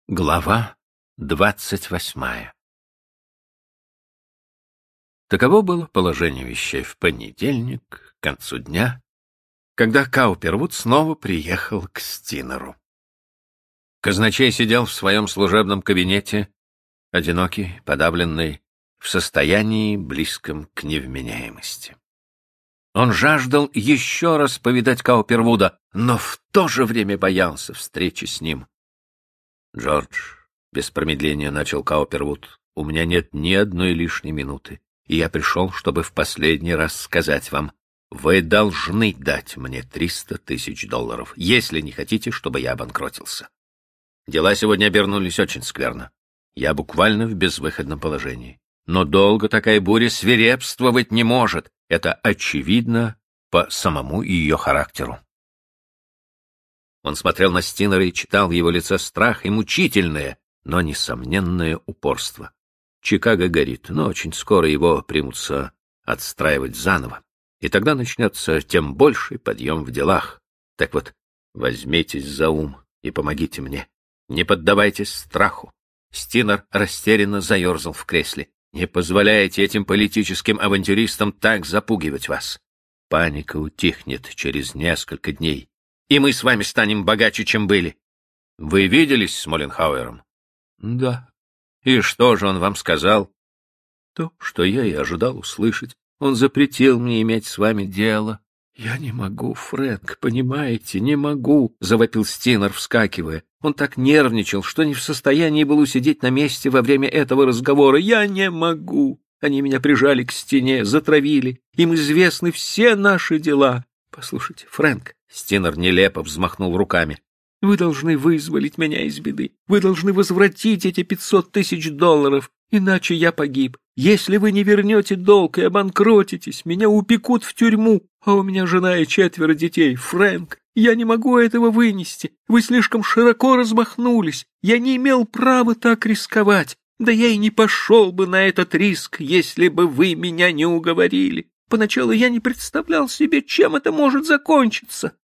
Глава 28. Таково было положение вещей в понедельник, к концу дня, когда Каупервуд снова приехал к Стинеру. Казначей сидел в своем служебном кабинете, одинокий, подавленный, в состоянии, близком к невменяемости. Он жаждал еще раз повидать Каупервуда, но в то же время боялся встречи с ним. «Джордж», — без промедления начал Каупервуд, — «у меня нет ни одной лишней минуты, и я пришел, чтобы в последний раз сказать вам, вы должны дать мне $300 000, если не хотите, чтобы я обанкротился. Дела сегодня обернулись очень скверно. Я буквально в безвыходном положении. Но долго такая буря свирепствовать не может. Это очевидно по самому ее характеру». Он смотрел на Стинера и читал в его лице страх и мучительное, но несомненное упорство. Чикаго горит, но очень скоро его примутся отстраивать заново. И тогда начнется тем больший подъем в делах. Так вот, возьмитесь за ум и помогите мне. Не поддавайтесь страху. Стинер растерянно заерзал в кресле. Не позволяйте этим политическим авантюристам так запугивать вас. Паника утихнет через несколько дней, и мы с вами станем богаче, чем были. Вы виделись с Молленхауэром? — Да. — И что же он вам сказал? — То, что я и ожидал услышать. Он запретил мне иметь с вами дело. — Я не могу, Фрэнк, понимаете, не могу, — завопил Стинер, вскакивая. Он так нервничал, что не в состоянии был усидеть на месте во время этого разговора. Я не могу. Они меня прижали к стене, затравили. Им известны все наши дела. Послушайте, Фрэнк, — Стинер нелепо взмахнул руками, — вы должны вызволить меня из беды. Вы должны возвратить эти $500 000, иначе я погиб. Если вы не вернете долг и обанкротитесь, меня упекут в тюрьму, а у меня жена и 4 детей. Фрэнк, я не могу этого вынести. Вы слишком широко размахнулись. Я не имел права так рисковать. Да я и не пошел бы на этот риск, если бы вы меня не уговорили. Поначалу я не представлял себе, чем это может закончиться.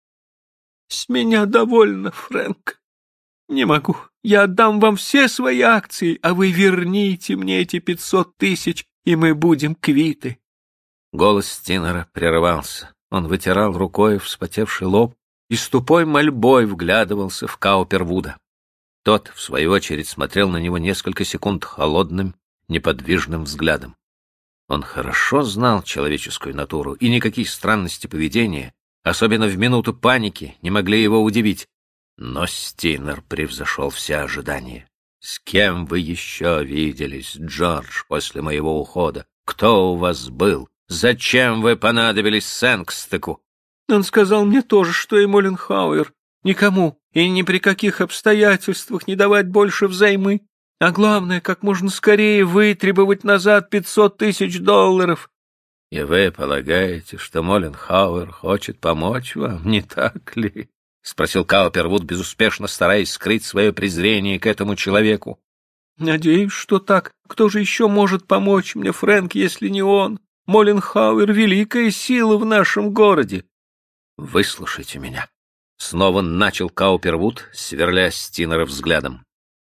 С меня довольно, Фрэнк. Не могу. Я отдам вам все свои акции, а вы верните мне эти 500 000, и мы будем квиты. Голос Стинера прерывался. Он вытирал рукой вспотевший лоб и с тупой мольбой вглядывался в Каупервуда. Тот, в свою очередь, смотрел на него несколько секунд холодным, неподвижным взглядом. Он хорошо знал человеческую натуру, и никакие странности поведения, особенно в минуту паники, не могли его удивить. Но Стинер превзошел все ожидания. «С кем вы еще виделись, Джордж, после моего ухода? Кто у вас был? Зачем вы понадобились Сэнкстеку?» Он сказал мне тоже, что и Молленхауэр. Никому и ни при каких обстоятельствах не давать больше взаймы. А главное, как можно скорее вытребовать назад 500 000 $. И вы полагаете, что Молленхауэр хочет помочь вам, не так ли? — спросил Каупервуд, безуспешно стараясь скрыть свое презрение к этому человеку. — Надеюсь, что так. Кто же еще может помочь мне, Фрэнк, если не он? Молленхауэр — великая сила в нашем городе. — Выслушайте меня. Снова начал Каупервуд, сверля Стинера взглядом.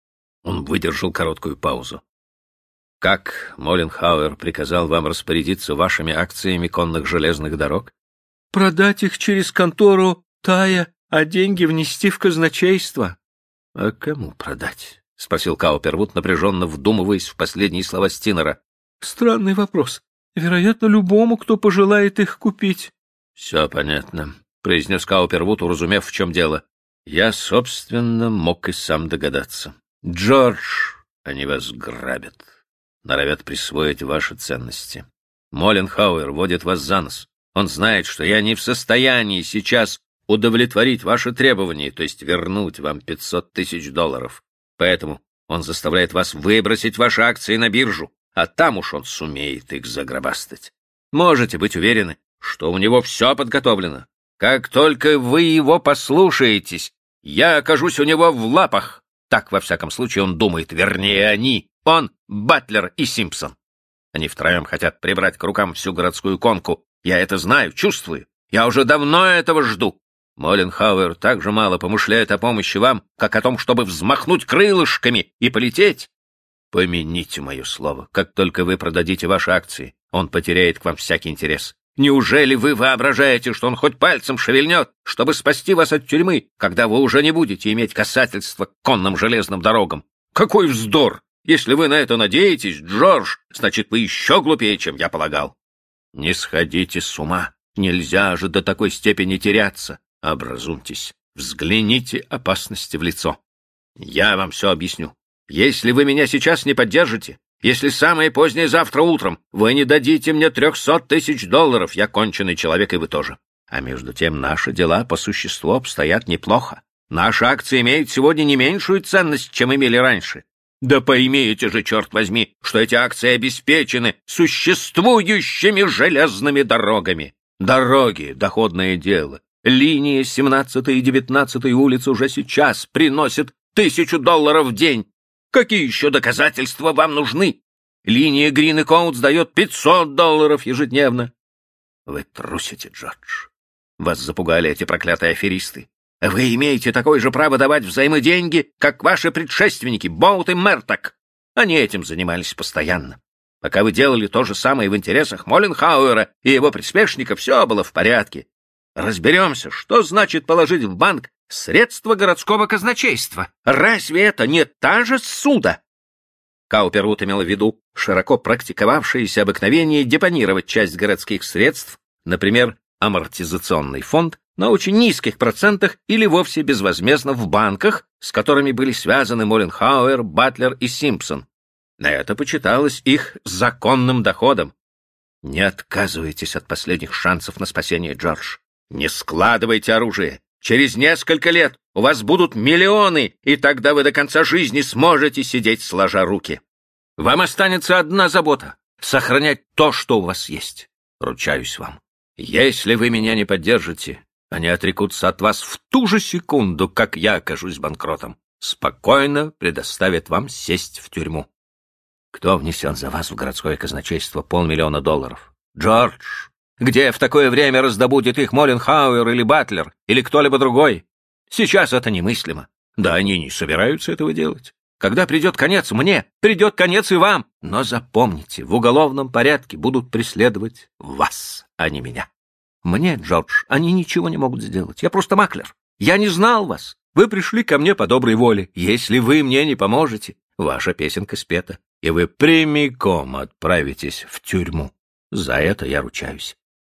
Он выдержал короткую паузу. — Как Молленхауэр приказал вам распорядиться вашими акциями конных железных дорог? — Продать их через контору Тая, а деньги внести в казначейство. — А кому продать? — спросил Каупервуд, напряженно вдумываясь в последние слова Стинера. — Странный вопрос. Вероятно, любому, кто пожелает их купить. — Все понятно, — произнес Каупервуд, уразумев, в чем дело. — Я, собственно, мог и сам догадаться. Джордж, они вас грабят, норовят присвоить ваши ценности. Молленхауэр водит вас за нос. Он знает, что я не в состоянии сейчас удовлетворить ваши требования, то есть вернуть вам 500 000 $. Поэтому он заставляет вас выбросить ваши акции на биржу, а там уж он сумеет их загробастать. Можете быть уверены, что у него все подготовлено. Как только вы его послушаетесь, я окажусь у него в лапах. Так, во всяком случае, он думает, вернее, они, он, Батлер и Симпсон. Они втроем хотят прибрать к рукам всю городскую конку. Я это знаю, чувствую. Я уже давно этого жду. Молленхауэр так же мало помышляет о помощи вам, как о том, чтобы взмахнуть крылышками и полететь. Помяните мое слово, как только вы продадите ваши акции, он потеряет к вам всякий интерес. Неужели вы воображаете, что он хоть пальцем шевельнет, чтобы спасти вас от тюрьмы, когда вы уже не будете иметь касательства к конным железным дорогам? Какой вздор! Если вы на это надеетесь, Джордж, значит, вы еще глупее, чем я полагал. Не сходите с ума. Нельзя же до такой степени теряться. Образумьтесь. Взгляните опасности в лицо. Я вам все объясню. Если вы меня сейчас не поддержите, если самое позднее завтра утром вы не дадите мне $300 000, я конченый человек, и вы тоже. А между тем наши дела по существу обстоят неплохо. Наши акции имеют сегодня не меньшую ценность, чем имели раньше. Да поймите же, черт возьми, что эти акции обеспечены существующими железными дорогами. Дороги — доходное дело. Линии 17-й и 19-й улиц уже сейчас приносят $1000 в день. Какие еще доказательства вам нужны? Линия Грин и Коутс дает $500 ежедневно. Вы трусите, Джордж. Вас запугали эти проклятые аферисты. Вы имеете такое же право давать взаймы деньги, как ваши предшественники Боут и Мертак. Они этим занимались постоянно. Пока вы делали то же самое в интересах Молленхауэра и его приспешников, все было в порядке. Разберемся, что значит положить в банк средства городского казначейства. Разве это не та же ссуда? Каупервуд имел в виду широко практиковавшееся обыкновение депонировать часть городских средств, например, амортизационный фонд, на очень низких процентах или вовсе безвозмездно в банках, с которыми были связаны Молленхауэр, Батлер и Симпсон. На это почиталось их законным доходом. Не отказывайтесь от последних шансов на спасение, Джордж. Не складывайте оружие. Через несколько лет у вас будут миллионы, и тогда вы до конца жизни сможете сидеть сложа руки. Вам останется одна забота — сохранять то, что у вас есть. Ручаюсь вам. Если вы меня не поддержите, они отрекутся от вас в ту же секунду, как я окажусь банкротом. Спокойно предоставят вам сесть в тюрьму. Кто внесет за вас в городское казначейство $500 000? Джордж. Где в такое время раздобудет их Молленхауэр или Батлер, или кто-либо другой? Сейчас это немыслимо. Да они не собираются этого делать. Когда придет конец мне, придет конец и вам. Но запомните, в уголовном порядке будут преследовать вас, а не меня. Мне, Джордж, они ничего не могут сделать. Я просто маклер. Я не знал вас. Вы пришли ко мне по доброй воле. Если вы мне не поможете, ваша песенка спета, и вы прямиком отправитесь в тюрьму. За это я ручаюсь.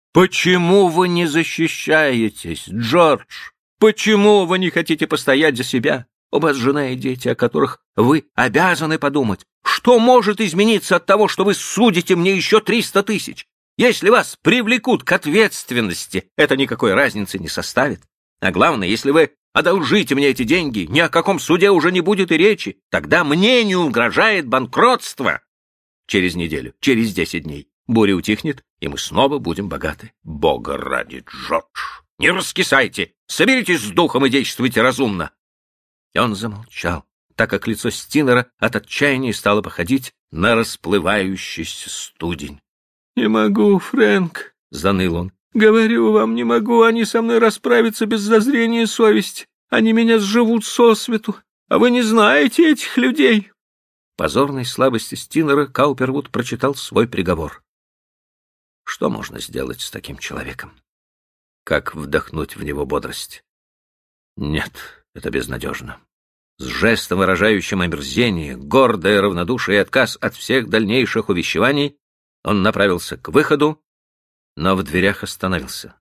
Почему вы не защищаетесь, Джордж? Почему вы не хотите постоять за себя? У вас жена и дети, о которых вы обязаны подумать. Что может измениться от того, что вы судите мне еще 300 000? Если вас привлекут к ответственности, это никакой разницы не составит. А главное, если вы одолжите мне эти деньги, ни о каком суде уже не будет и речи. Тогда мне не угрожает банкротство. Через неделю, через 10 дней. Буря утихнет, и мы снова будем богаты. Бога ради, Джордж, не раскисайте, соберитесь с духом и действуйте разумно. И он замолчал, так как лицо Стинера от отчаяния стало походить на расплывающийся студень. — Не могу, Фрэнк, — заныл он. — Говорю вам, не могу, они со мной расправятся без зазрения совести. Они меня сживут сосвету, а вы не знаете этих людей. В позорной слабости Стинера Каупервуд прочитал свой приговор. Что можно сделать с таким человеком? Как вдохнуть в него бодрость? Нет, это безнадежно. С жестом, выражающим омерзение, гордое равнодушие и отказ от всех дальнейших увещеваний, он направился к выходу, но в дверях остановился.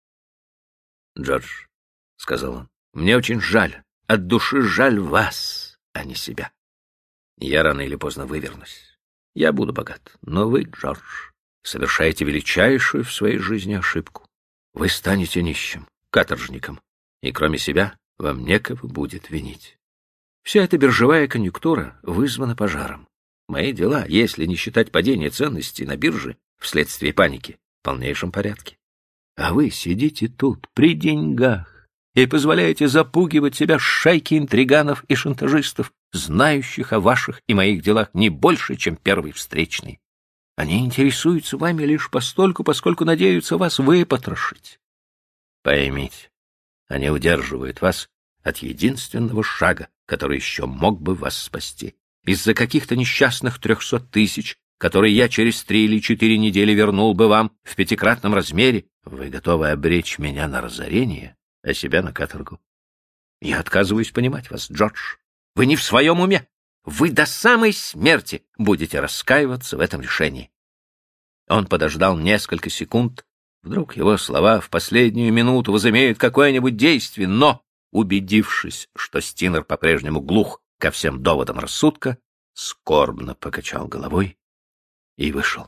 — Джордж, — сказал он, — мне очень жаль, от души жаль вас, а не себя. Я рано или поздно вывернусь. Я буду богат, но вы, Джордж, совершаете величайшую в своей жизни ошибку. Вы станете нищим, каторжником, и кроме себя вам некого будет винить. Вся эта биржевая конъюнктура вызвана пожаром. Мои дела, если не считать падения ценностей на бирже вследствие паники, в полнейшем порядке. А вы сидите тут, при деньгах, и позволяете запугивать себя шайки интриганов и шантажистов, знающих о ваших и моих делах не больше, чем первый встречный. Они интересуются вами лишь постольку, поскольку надеются вас выпотрошить. Поймите, Они удерживают вас от единственного шага, который еще мог бы вас спасти. Из-за каких-то несчастных 300 тысяч, которые я через 3 или 4 недели вернул бы вам в 5-кратном размере, вы готовы обречь меня на разорение, а себя на каторгу. Я отказываюсь понимать вас, Джордж. Вы не в своем уме. Вы до самой смерти будете раскаиваться в этом решении. Он подождал несколько секунд. Вдруг его слова в последнюю минуту возымеют какое-нибудь действие, но, убедившись, что Стинер по-прежнему глух ко всем доводам рассудка, скорбно покачал головой и вышел.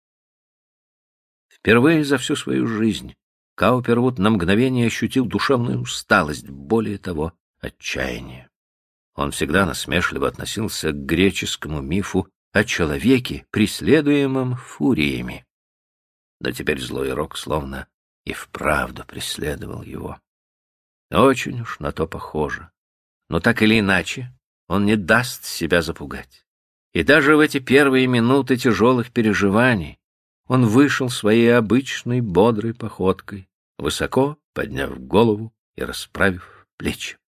Впервые за всю свою жизнь Каупервуд на мгновение ощутил душевную усталость, более того, отчаяние. Он всегда насмешливо относился к греческому мифу о человеке, преследуемом фуриями. Да теперь злой рок словно и вправду преследовал его. Очень уж на то похоже. Но так или иначе, он не даст себя запугать. И даже в эти первые минуты тяжелых переживаний он вышел своей обычной бодрой походкой, высоко подняв голову и расправив плечи.